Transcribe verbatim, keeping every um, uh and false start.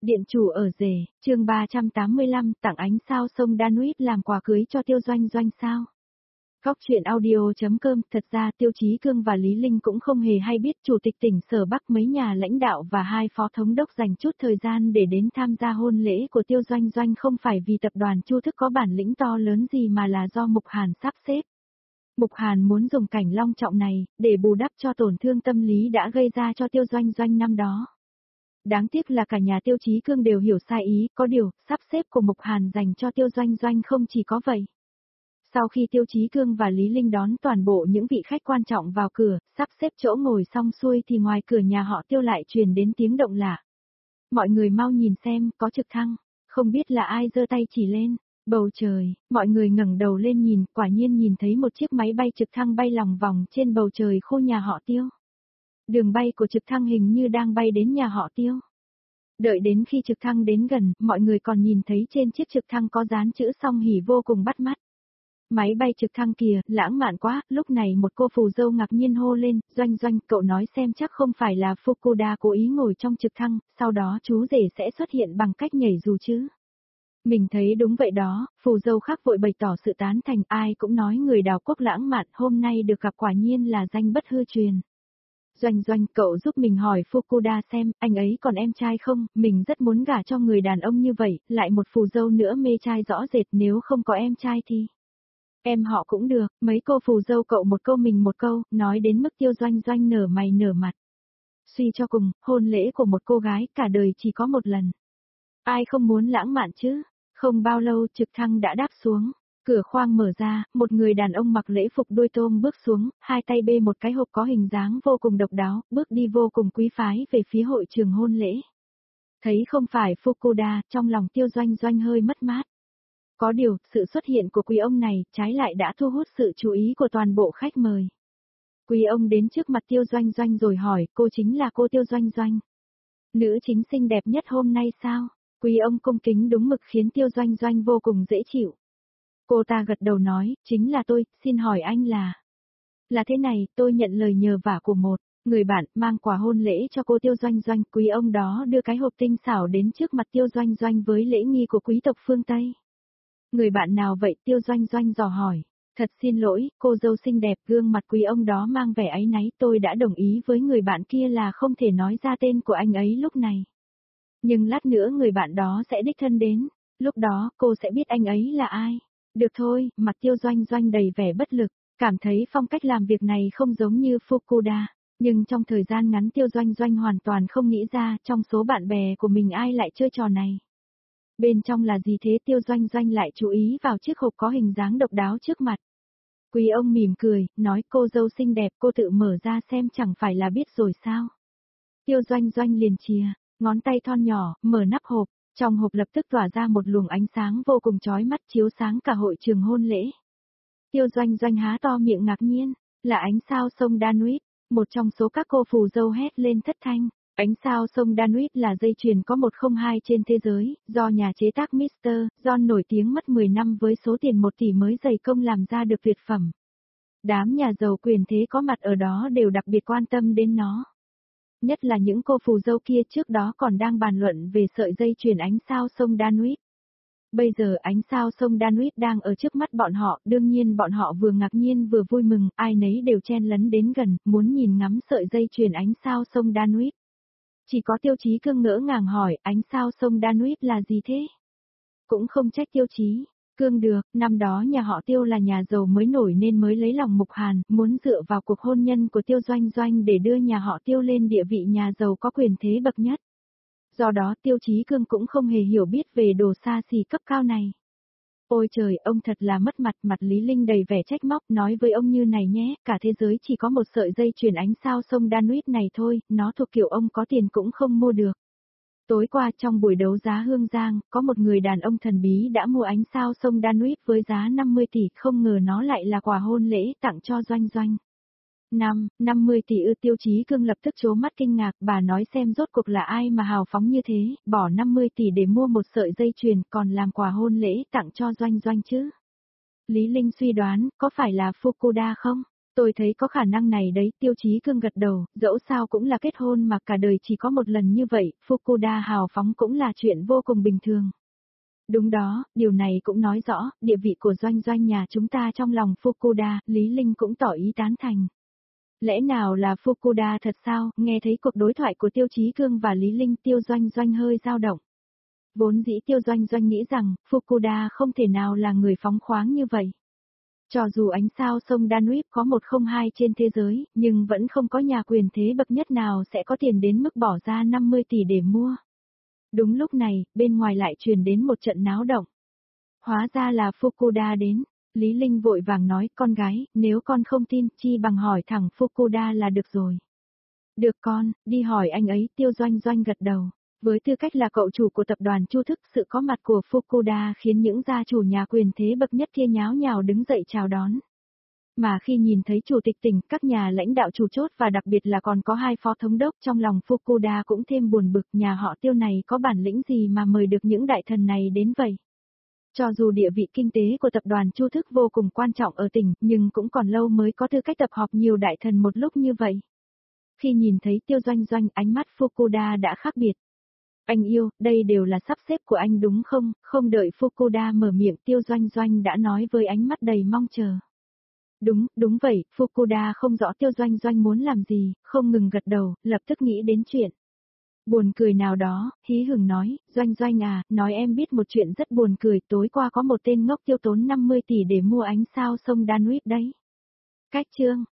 Điện chủ ở rể, chương ba trăm tám mươi lăm, tặng ánh sao sông Danube làm quà cưới cho Tiêu Doanh Doanh sao? Góc truyện audio.com. Thật ra Tiêu Chí Cương và Lý Linh cũng không hề hay biết Chủ tịch tỉnh Sở Bắc mấy nhà lãnh đạo và hai phó thống đốc dành chút thời gian để đến tham gia hôn lễ của Tiêu Doanh Doanh không phải vì tập đoàn Chu Thức có bản lĩnh to lớn gì mà là do Mục Hàn sắp xếp. Mục Hàn muốn dùng cảnh long trọng này để bù đắp cho tổn thương tâm lý đã gây ra cho Tiêu Doanh Doanh năm đó. Đáng tiếc là cả nhà Tiêu Chí Cương đều hiểu sai ý, có điều, sắp xếp của Mục Hàn dành cho Tiêu Doanh Doanh không chỉ có vậy. Sau khi Tiêu Chí Cương và Lý Linh đón toàn bộ những vị khách quan trọng vào cửa, sắp xếp chỗ ngồi xong xuôi thì ngoài cửa nhà họ Tiêu lại truyền đến tiếng động lạ. Mọi người mau nhìn xem, có trực thăng, không biết là ai giơ tay chỉ lên, bầu trời, mọi người ngẩng đầu lên nhìn, quả nhiên nhìn thấy một chiếc máy bay trực thăng bay lòng vòng trên bầu trời khu nhà họ Tiêu. Đường bay của trực thăng hình như đang bay đến nhà họ Tiêu. Đợi đến khi trực thăng đến gần, mọi người còn nhìn thấy trên chiếc trực thăng có dán chữ song hỉ vô cùng bắt mắt. Máy bay trực thăng kìa, lãng mạn quá, lúc này một cô phù dâu ngạc nhiên hô lên, Doanh Doanh, cậu nói xem chắc không phải là Fukuda cố ý ngồi trong trực thăng, sau đó chú rể sẽ xuất hiện bằng cách nhảy dù chứ. Mình thấy đúng vậy đó, phù dâu khác vội bày tỏ sự tán thành, ai cũng nói người đào quốc lãng mạn, hôm nay được gặp quả nhiên là danh bất hư truyền. Doanh Doanh, cậu giúp mình hỏi Fukuda xem, anh ấy còn em trai không, mình rất muốn gả cho người đàn ông như vậy, lại một phù dâu nữa mê trai rõ rệt, nếu không có em trai thì... Em họ cũng được, mấy cô phù dâu cậu một câu mình một câu, nói đến mức Tiêu Doanh Doanh nở mày nở mặt. Suy cho cùng, hôn lễ của một cô gái cả đời chỉ có một lần. Ai không muốn lãng mạn chứ? Không bao lâu trực thăng đã đáp xuống. Cửa khoang mở ra, một người đàn ông mặc lễ phục đuôi tôm bước xuống, hai tay bê một cái hộp có hình dáng vô cùng độc đáo, bước đi vô cùng quý phái về phía hội trường hôn lễ. Thấy không phải Fukuda, trong lòng Tiêu Doanh Doanh hơi mất mát. Có điều, sự xuất hiện của quý ông này, trái lại đã thu hút sự chú ý của toàn bộ khách mời. Quý ông đến trước mặt Tiêu Doanh Doanh rồi hỏi, cô chính là cô Tiêu Doanh Doanh. Nữ chính xinh đẹp nhất hôm nay sao? Quý ông cung kính đúng mực khiến Tiêu Doanh Doanh vô cùng dễ chịu. Cô ta gật đầu nói, chính là tôi, xin hỏi anh là... Là thế này, tôi nhận lời nhờ vả của một người bạn mang quà hôn lễ cho cô Tiêu Doanh Doanh. Quý ông đó đưa cái hộp tinh xảo đến trước mặt Tiêu Doanh Doanh với lễ nghi của quý tộc phương Tây. Người bạn nào vậy? Tiêu Doanh Doanh dò hỏi. Thật xin lỗi, cô dâu xinh đẹp, gương mặt quý ông đó mang vẻ áy náy, tôi đã đồng ý với người bạn kia là không thể nói ra tên của anh ấy lúc này. Nhưng lát nữa người bạn đó sẽ đích thân đến, lúc đó cô sẽ biết anh ấy là ai. Được thôi, mặt Tiêu Doanh Doanh đầy vẻ bất lực, cảm thấy phong cách làm việc này không giống như Fukuda, nhưng trong thời gian ngắn Tiêu Doanh Doanh hoàn toàn không nghĩ ra trong số bạn bè của mình ai lại chơi trò này. Bên trong là gì thế? Tiêu Doanh Doanh lại chú ý vào chiếc hộp có hình dáng độc đáo trước mặt. Quý ông mỉm cười, nói cô dâu xinh đẹp cô tự mở ra xem chẳng phải là biết rồi sao. Tiêu Doanh Doanh liền chìa, ngón tay thon nhỏ, mở nắp hộp, trong hộp lập tức tỏa ra một luồng ánh sáng vô cùng chói mắt chiếu sáng cả hội trường hôn lễ. Tiêu Doanh Doanh há to miệng ngạc nhiên, là ánh sao sông Danube, một trong số các cô phù dâu hét lên thất thanh. Ánh sao sông Danube là dây chuyền có một không hai trên thế giới, do nhà chế tác mít-tơ John nổi tiếng mất mười năm với số tiền một tỷ mới dày công làm ra được tuyệt phẩm. Đám nhà giàu quyền thế có mặt ở đó đều đặc biệt quan tâm đến nó. Nhất là những cô phù dâu kia trước đó còn đang bàn luận về sợi dây chuyền ánh sao sông Danube. Bây giờ ánh sao sông Danube đang ở trước mắt bọn họ, đương nhiên bọn họ vừa ngạc nhiên vừa vui mừng, ai nấy đều chen lấn đến gần, muốn nhìn ngắm sợi dây chuyền ánh sao sông Danube. Chỉ có Tiêu Chí Cương ngỡ ngàng hỏi, ánh sao sông Danube là gì thế? Cũng không trách Tiêu Chí Cương được, năm đó nhà họ Tiêu là nhà giàu mới nổi nên mới lấy lòng Mục Hàn, muốn dựa vào cuộc hôn nhân của Tiêu Doanh Doanh để đưa nhà họ Tiêu lên địa vị nhà giàu có quyền thế bậc nhất. Do đó Tiêu Chí Cương cũng không hề hiểu biết về đồ xa xỉ cấp cao này. Ôi trời, ông thật là mất mặt, mặt Lý Linh đầy vẻ trách móc, nói với ông như này nhé, cả thế giới chỉ có một sợi dây chuyền ánh sao sông Danube này thôi, nó thuộc kiểu ông có tiền cũng không mua được. Tối qua trong buổi đấu giá Hương Giang, có một người đàn ông thần bí đã mua ánh sao sông Danube với giá năm mươi tỷ, không ngờ nó lại là quà hôn lễ tặng cho Doanh Doanh. Năm, năm mươi tỷ ư? Tiêu Chí Cương lập tức trố mắt kinh ngạc, bà nói xem rốt cuộc là ai mà hào phóng như thế, bỏ năm mươi tỷ để mua một sợi dây chuyền còn làm quà hôn lễ tặng cho Doanh Doanh chứ. Lý Linh suy đoán, có phải là Fukuda không? Tôi thấy có khả năng này đấy, Tiêu Chí Cương gật đầu, dẫu sao cũng là kết hôn mà cả đời chỉ có một lần như vậy, Fukuda hào phóng cũng là chuyện vô cùng bình thường. Đúng đó, điều này cũng nói rõ, địa vị của doanh doanh nhà chúng ta trong lòng Fukuda, Lý Linh cũng tỏ ý tán thành. Lẽ nào là Fukuda thật sao, nghe thấy cuộc đối thoại của Tiêu Chí Cương và Lý Linh, Tiêu Doanh Doanh hơi dao động. Vốn dĩ Tiêu Doanh Doanh nghĩ rằng, Fukuda không thể nào là người phóng khoáng như vậy. Cho dù ánh sao sông Danube có một không hai trên thế giới, nhưng vẫn không có nhà quyền thế bậc nhất nào sẽ có tiền đến mức bỏ ra năm mươi tỷ để mua. Đúng lúc này, bên ngoài lại truyền đến một trận náo động. Hóa ra là Fukuda đến. Lý Linh vội vàng nói, con gái, nếu con không tin, chi bằng hỏi thẳng Fukuda là được rồi. Được con, đi hỏi anh ấy, Tiêu Doanh Doanh gật đầu. Với tư cách là cậu chủ của tập đoàn Chu Thức, sự có mặt của Fukuda khiến những gia chủ nhà quyền thế bậc nhất kia nháo nhào đứng dậy chào đón. Mà khi nhìn thấy chủ tịch tỉnh, các nhà lãnh đạo chủ chốt và đặc biệt là còn có hai phó thống đốc, trong lòng Fukuda cũng thêm buồn bực, nhà họ Tiêu này có bản lĩnh gì mà mời được những đại thần này đến vậy. Cho dù địa vị kinh tế của tập đoàn Chu Thức vô cùng quan trọng ở tỉnh, nhưng cũng còn lâu mới có tư cách tập họp nhiều đại thần một lúc như vậy. Khi nhìn thấy Tiêu Doanh Doanh, ánh mắt Fukuda đã khác biệt. Anh yêu, đây đều là sắp xếp của anh đúng không? Không đợi Fukuda mở miệng, Tiêu Doanh Doanh đã nói với ánh mắt đầy mong chờ. Đúng, đúng vậy, Fukuda không rõ Tiêu Doanh Doanh muốn làm gì, không ngừng gật đầu, lập tức nghĩ đến chuyện. Buồn cười nào đó, hí hửng nói, Doanh Doanh à, nói em biết một chuyện rất buồn cười, tối qua có một tên ngốc tiêu tốn năm mươi tỷ để mua ánh sao sông Danube đấy. Cách chương